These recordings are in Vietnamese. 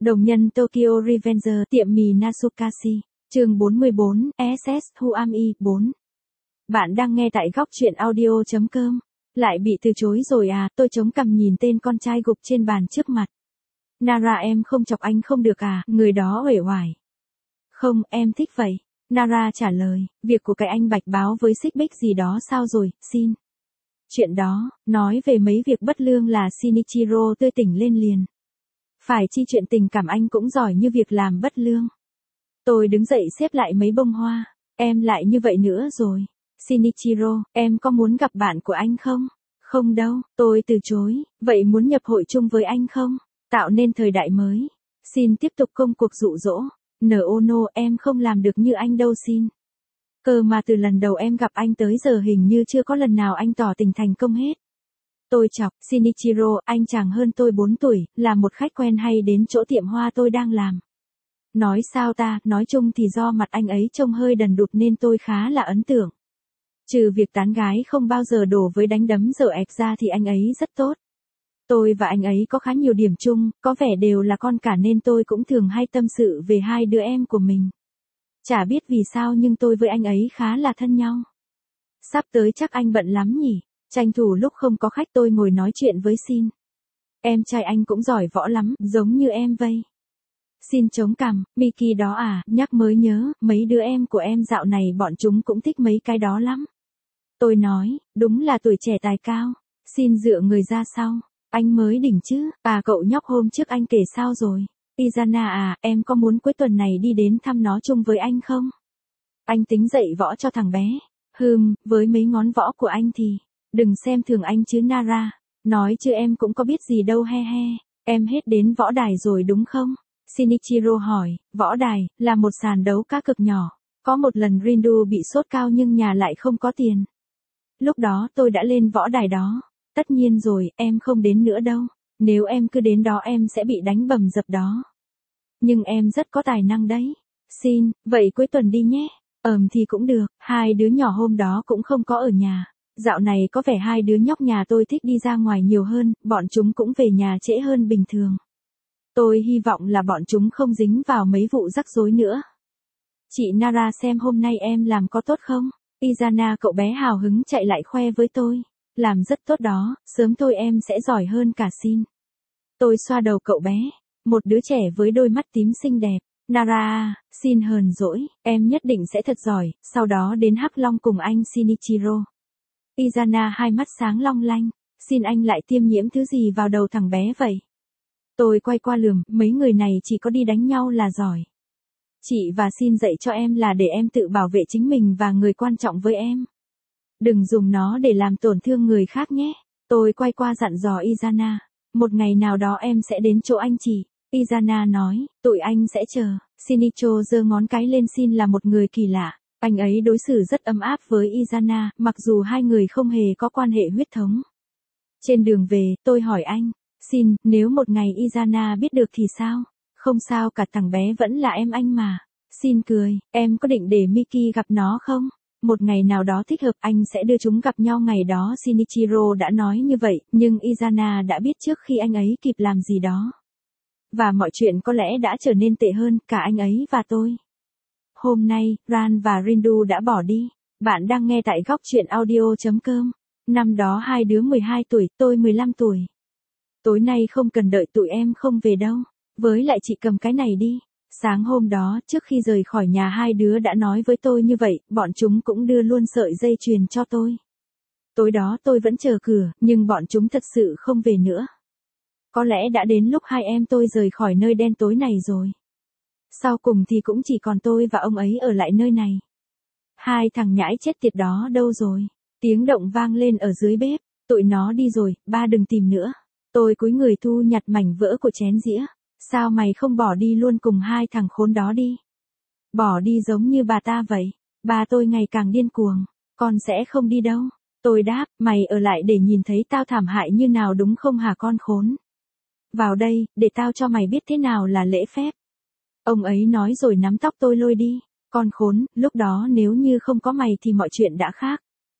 Đồng nhân Tokyo Revenger tiệm mì Nasukashi, chương 44, SS Huami 4. Bạn đang nghe tại góc truyện audio.com. Lại bị từ chối rồi à, tôi chống cằm nhìn tên con trai gục trên bàn trước mặt. Nara, em không chọc anh không được à, người đó uể oải. Không, em thích vậy. Nara trả lời, việc của cái anh bạch báo với xích bích gì đó sao rồi, xin. Chuyện đó, nói về mấy việc bất lương là Shinichiro tươi tỉnh lên liền. Phải chi chuyện tình cảm anh cũng giỏi như việc làm bất lương. Tôi đứng dậy xếp lại mấy bông hoa, em lại như vậy nữa rồi. Shinichiro, em có muốn gặp bạn của anh không? Không đâu, tôi từ chối, vậy muốn nhập hội chung với anh không? Tạo nên thời đại mới. Xin tiếp tục công cuộc dụ dỗ. No, em không làm được như anh đâu xin. Cơ mà từ lần đầu em gặp anh tới giờ hình như chưa có lần nào anh tỏ tình thành công hết. Tôi chọc, Shinichiro, anh chàng hơn tôi 4 tuổi, là một khách quen hay đến chỗ tiệm hoa tôi đang làm. Nói sao ta, nói chung thì do mặt anh ấy trông hơi đần đụt nên tôi khá là ấn tượng. Trừ việc tán gái không bao giờ đổ với đánh đấm dở ẹc ra thì anh ấy rất tốt. Tôi và anh ấy có khá nhiều điểm chung, có vẻ đều là con cả nên tôi cũng thường hay tâm sự về hai đứa em của mình. Chả biết vì sao nhưng tôi với anh ấy khá là thân nhau. Sắp tới chắc anh bận lắm nhỉ? Tranh thủ lúc không có khách tôi ngồi nói chuyện với Shin. Em trai anh cũng giỏi võ lắm, giống như em vây. Shin chống cằm, Miki đó à, nhắc mới nhớ, mấy đứa em của em dạo này bọn chúng cũng thích mấy cái đó lắm. Tôi nói, đúng là tuổi trẻ tài cao. Shin dựa người ra sau, anh mới đỉnh chứ, cậu nhóc hôm trước anh kể sao rồi? Izana à, em có muốn cuối tuần này đi đến thăm nó chung với anh không? Anh tính dạy võ cho thằng bé. Với mấy ngón võ của anh thì, đừng xem thường anh chứ Nara. Nói chứ em cũng có biết gì đâu he he. Em hết đến võ đài rồi đúng không? Shinichiro hỏi, võ đài, là một sàn đấu cá cực nhỏ. Có một lần Rindu bị sốt cao nhưng nhà lại không có tiền. Lúc đó tôi đã lên võ đài đó. Tất nhiên rồi, em không đến nữa đâu. Nếu em cứ đến đó em sẽ bị đánh bầm dập đó. Nhưng em rất có tài năng đấy. Xin, vậy cuối tuần đi nhé. Thì cũng được, hai đứa nhỏ hôm đó cũng không có ở nhà. Dạo này có vẻ hai đứa nhóc nhà tôi thích đi ra ngoài nhiều hơn, bọn chúng cũng về nhà trễ hơn bình thường. Tôi hy vọng là bọn chúng không dính vào mấy vụ rắc rối nữa. Chị Nara xem hôm nay em làm có tốt không? Izana cậu bé hào hứng chạy lại khoe với tôi. Làm rất tốt đó, sớm thôi em sẽ giỏi hơn cả Shin. Tôi xoa đầu cậu bé, một đứa trẻ với đôi mắt tím xinh đẹp. Nara, Shin hờn dỗi, em nhất định sẽ thật giỏi, sau đó đến Hắc Long cùng anh Shinichiro. Izana hai mắt sáng long lanh, Shin anh lại tiêm nhiễm thứ gì vào đầu thằng bé vậy? Tôi quay qua lườm, mấy người này chỉ có đi đánh nhau là giỏi. Chị và Shin dạy cho em là để em tự bảo vệ chính mình và người quan trọng với em. Đừng dùng nó để làm tổn thương người khác nhé. Tôi quay qua dặn dò Izana, một ngày nào đó em sẽ đến chỗ anh chị. Izana nói, tụi anh sẽ chờ. Shinicho giơ ngón cái lên Shin là một người kỳ lạ. Anh ấy đối xử rất ấm áp với Izana, mặc dù hai người không hề có quan hệ huyết thống. Trên đường về, tôi hỏi anh, Shin, nếu một ngày Izana biết được thì sao? Không sao cả, thằng bé vẫn là em anh mà. Shin cười, em có định để Miki gặp nó không? Một ngày nào đó thích hợp anh sẽ đưa chúng gặp nhau ngày đó. Shinichiro đã nói như vậy, nhưng Izana đã biết trước khi anh ấy kịp làm gì đó. Và mọi chuyện có lẽ đã trở nên tệ hơn, cả anh ấy và tôi. Hôm nay, Ran và Rindu đã bỏ đi. Bạn đang nghe tại góc truyện audio.com. Năm đó hai đứa 12 tuổi, tôi 15 tuổi. Tối nay không cần đợi tụi em không về đâu. Với lại chị cầm cái này đi. Sáng hôm đó, trước khi rời khỏi nhà hai đứa đã nói với tôi như vậy, bọn chúng cũng đưa luôn sợi dây chuyền cho tôi. Tối đó tôi vẫn chờ cửa, nhưng bọn chúng thật sự không về nữa. Có lẽ đã đến lúc hai em tôi rời khỏi nơi đen tối này rồi. Sau cùng thì cũng chỉ còn tôi và ông ấy ở lại nơi này. Hai thằng nhãi chết tiệt đó đâu rồi? Tiếng động vang lên ở dưới bếp. Tụi nó đi rồi, ba đừng tìm nữa. Tôi cúi người thu nhặt mảnh vỡ của chén dĩa. Sao mày không bỏ đi luôn cùng hai thằng khốn đó đi? Bỏ đi giống như bà ta vậy. Bà tôi ngày càng điên cuồng. Con sẽ không đi đâu. Tôi đáp, mày ở lại để nhìn thấy tao thảm hại như nào đúng không hả con khốn? Vào đây, để tao cho mày biết thế nào là lễ phép. Ông ấy nói rồi nắm tóc tôi lôi đi. Con khốn, lúc đó nếu như không có mày thì mọi chuyện đã khác.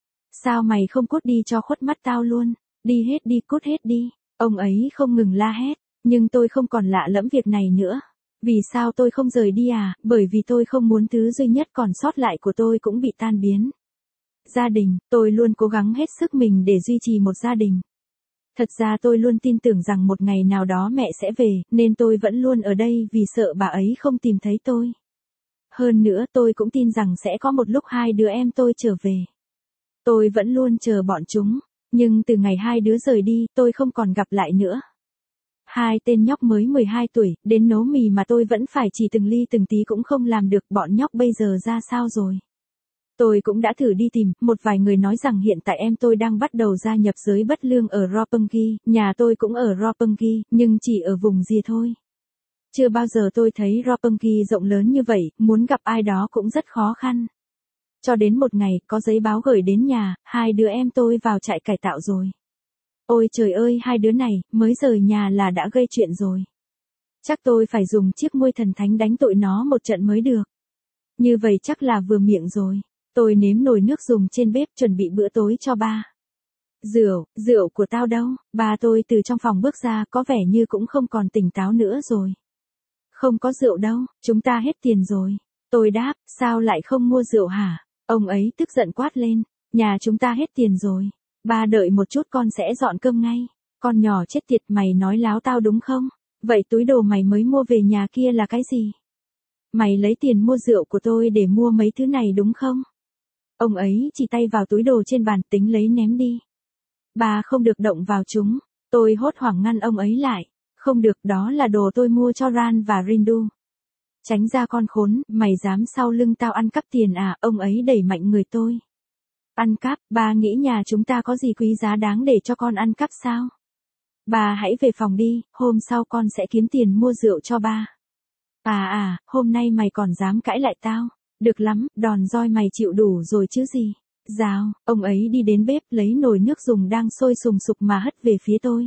Sao mày không cút đi cho khuất mắt tao luôn? Đi hết đi, cút hết đi. Ông ấy không ngừng la hét. Nhưng tôi không còn lạ lẫm việc này nữa. Vì sao tôi không rời đi à? Bởi vì tôi không muốn thứ duy nhất còn sót lại của tôi cũng bị tan biến. Gia đình, tôi luôn cố gắng hết sức mình để duy trì một gia đình. Thật ra tôi luôn tin tưởng rằng một ngày nào đó mẹ sẽ về, nên tôi vẫn luôn ở đây vì sợ bà ấy không tìm thấy tôi. Hơn nữa tôi cũng tin rằng sẽ có một lúc hai đứa em tôi trở về. Tôi vẫn luôn chờ bọn chúng, nhưng từ ngày hai đứa rời đi, tôi không còn gặp lại nữa. Hai tên nhóc mới 12 tuổi, đến nấu mì mà tôi vẫn phải chỉ từng ly từng tí cũng không làm được, bọn nhóc bây giờ ra sao rồi? Tôi cũng đã thử đi tìm, một vài người nói rằng hiện tại em tôi đang bắt đầu gia nhập giới bất lương ở Roppongi, nhà tôi cũng ở Roppongi, nhưng chỉ ở vùng rìa thôi. Chưa bao giờ tôi thấy Roppongi rộng lớn như vậy, muốn gặp ai đó cũng rất khó khăn. Cho đến một ngày, có giấy báo gửi đến nhà, hai đứa em tôi vào trại cải tạo rồi. Ôi trời ơi, hai đứa này, mới rời nhà là đã gây chuyện rồi. Chắc tôi phải dùng chiếc muôi thần thánh đánh tội nó một trận mới được. Như vậy chắc là vừa miệng rồi. Tôi nếm nồi nước dùng trên bếp chuẩn bị bữa tối cho ba. Rượu của tao đâu? Ba tôi từ trong phòng bước ra, có vẻ như cũng không còn tỉnh táo nữa rồi. Không có rượu đâu, chúng ta hết tiền rồi. Tôi đáp, sao lại không mua rượu hả? Ông ấy tức giận quát lên, nhà chúng ta hết tiền rồi. Ba đợi một chút, con sẽ dọn cơm ngay. Con nhỏ chết tiệt, mày nói láo tao đúng không? Vậy túi đồ mày mới mua về nhà kia là cái gì? Mày lấy tiền mua rượu của tôi để mua mấy thứ này đúng không? Ông ấy chỉ tay vào túi đồ trên bàn, tính lấy ném đi. Ba không được động vào chúng. Tôi hốt hoảng ngăn ông ấy lại. Không được, đó là đồ tôi mua cho Ran và Rindu. Tránh ra con khốn, mày dám sau lưng tao ăn cắp tiền à? Ông ấy đẩy mạnh người tôi. Ăn cắp, ba nghĩ nhà chúng ta có gì quý giá đáng để cho con ăn cắp sao? Ba hãy về phòng đi, hôm sau con sẽ kiếm tiền mua rượu cho ba. Hôm nay mày còn dám cãi lại tao? Được lắm, đòn roi mày chịu đủ rồi chứ gì. Rào, ông ấy đi đến bếp lấy nồi nước dùng đang sôi sùng sục mà hất về phía tôi.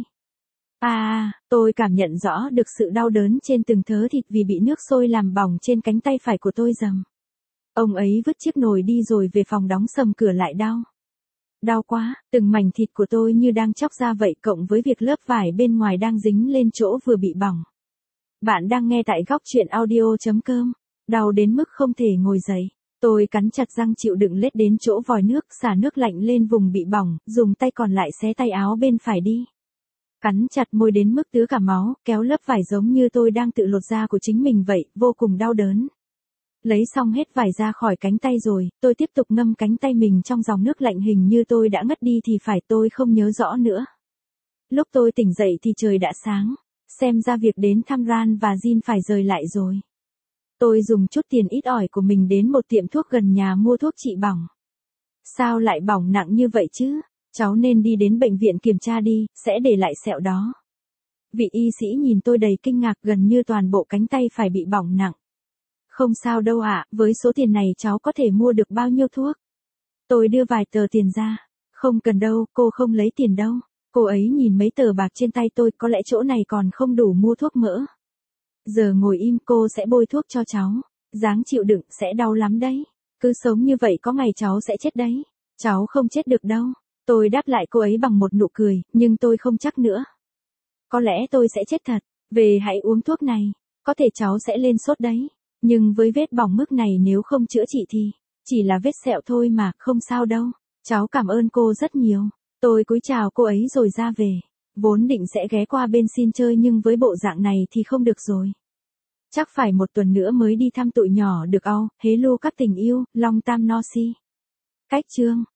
Tôi cảm nhận rõ được sự đau đớn trên từng thớ thịt vì bị nước sôi làm bỏng trên cánh tay phải của tôi dầm. Ông ấy vứt chiếc nồi đi rồi về phòng đóng sầm cửa lại. Đau quá, từng mảnh thịt của tôi như đang chóc ra vậy, cộng với việc lớp vải bên ngoài đang dính lên chỗ vừa bị bỏng. Bạn đang nghe tại góc truyện audio.com. Đau đến mức không thể ngồi dậy. Tôi cắn chặt răng chịu đựng lết đến chỗ vòi nước, xả nước lạnh lên vùng bị bỏng, dùng tay còn lại xé tay áo bên phải đi. Cắn chặt môi đến mức tứa cả máu, kéo lớp vải giống như tôi đang tự lột da của chính mình vậy, vô cùng đau đớn. Lấy xong hết vải ra khỏi cánh tay rồi, tôi tiếp tục ngâm cánh tay mình trong dòng nước lạnh, hình như tôi đã ngất đi thì phải, tôi không nhớ rõ nữa. Lúc tôi tỉnh dậy thì trời đã sáng, xem ra việc đến thăm Ran và Jin phải rời lại rồi. Tôi dùng chút tiền ít ỏi của mình đến một tiệm thuốc gần nhà mua thuốc trị bỏng. Sao lại bỏng nặng như vậy chứ? Cháu nên đi đến bệnh viện kiểm tra đi, sẽ để lại sẹo đó. Vị y sĩ nhìn tôi đầy kinh ngạc, gần như toàn bộ cánh tay phải bị bỏng nặng. Không sao đâu ạ, với số tiền này cháu có thể mua được bao nhiêu thuốc? Tôi đưa vài tờ tiền ra. Không cần đâu, cô không lấy tiền đâu. Cô ấy nhìn mấy tờ bạc trên tay tôi, có lẽ chỗ này còn không đủ mua thuốc mỡ. Giờ ngồi im, cô sẽ bôi thuốc cho cháu. Ráng chịu đựng, sẽ đau lắm đấy. Cứ sống như vậy có ngày cháu sẽ chết đấy. Cháu không chết được đâu. Tôi đáp lại cô ấy bằng một nụ cười, nhưng tôi không chắc nữa. Có lẽ tôi sẽ chết thật. Về hãy uống thuốc này. Có thể cháu sẽ lên sốt đấy. Nhưng với vết bỏng mức này nếu không chữa trị thì chỉ là vết sẹo thôi mà, không sao đâu. Cháu cảm ơn cô rất nhiều. Tôi cúi chào cô ấy rồi ra về. Vốn định sẽ ghé qua bên xin chơi nhưng với bộ dạng này thì không được rồi. Chắc phải một tuần nữa mới đi thăm tụi nhỏ được. Hello các tình yêu, Long Tam No Si. Cách chương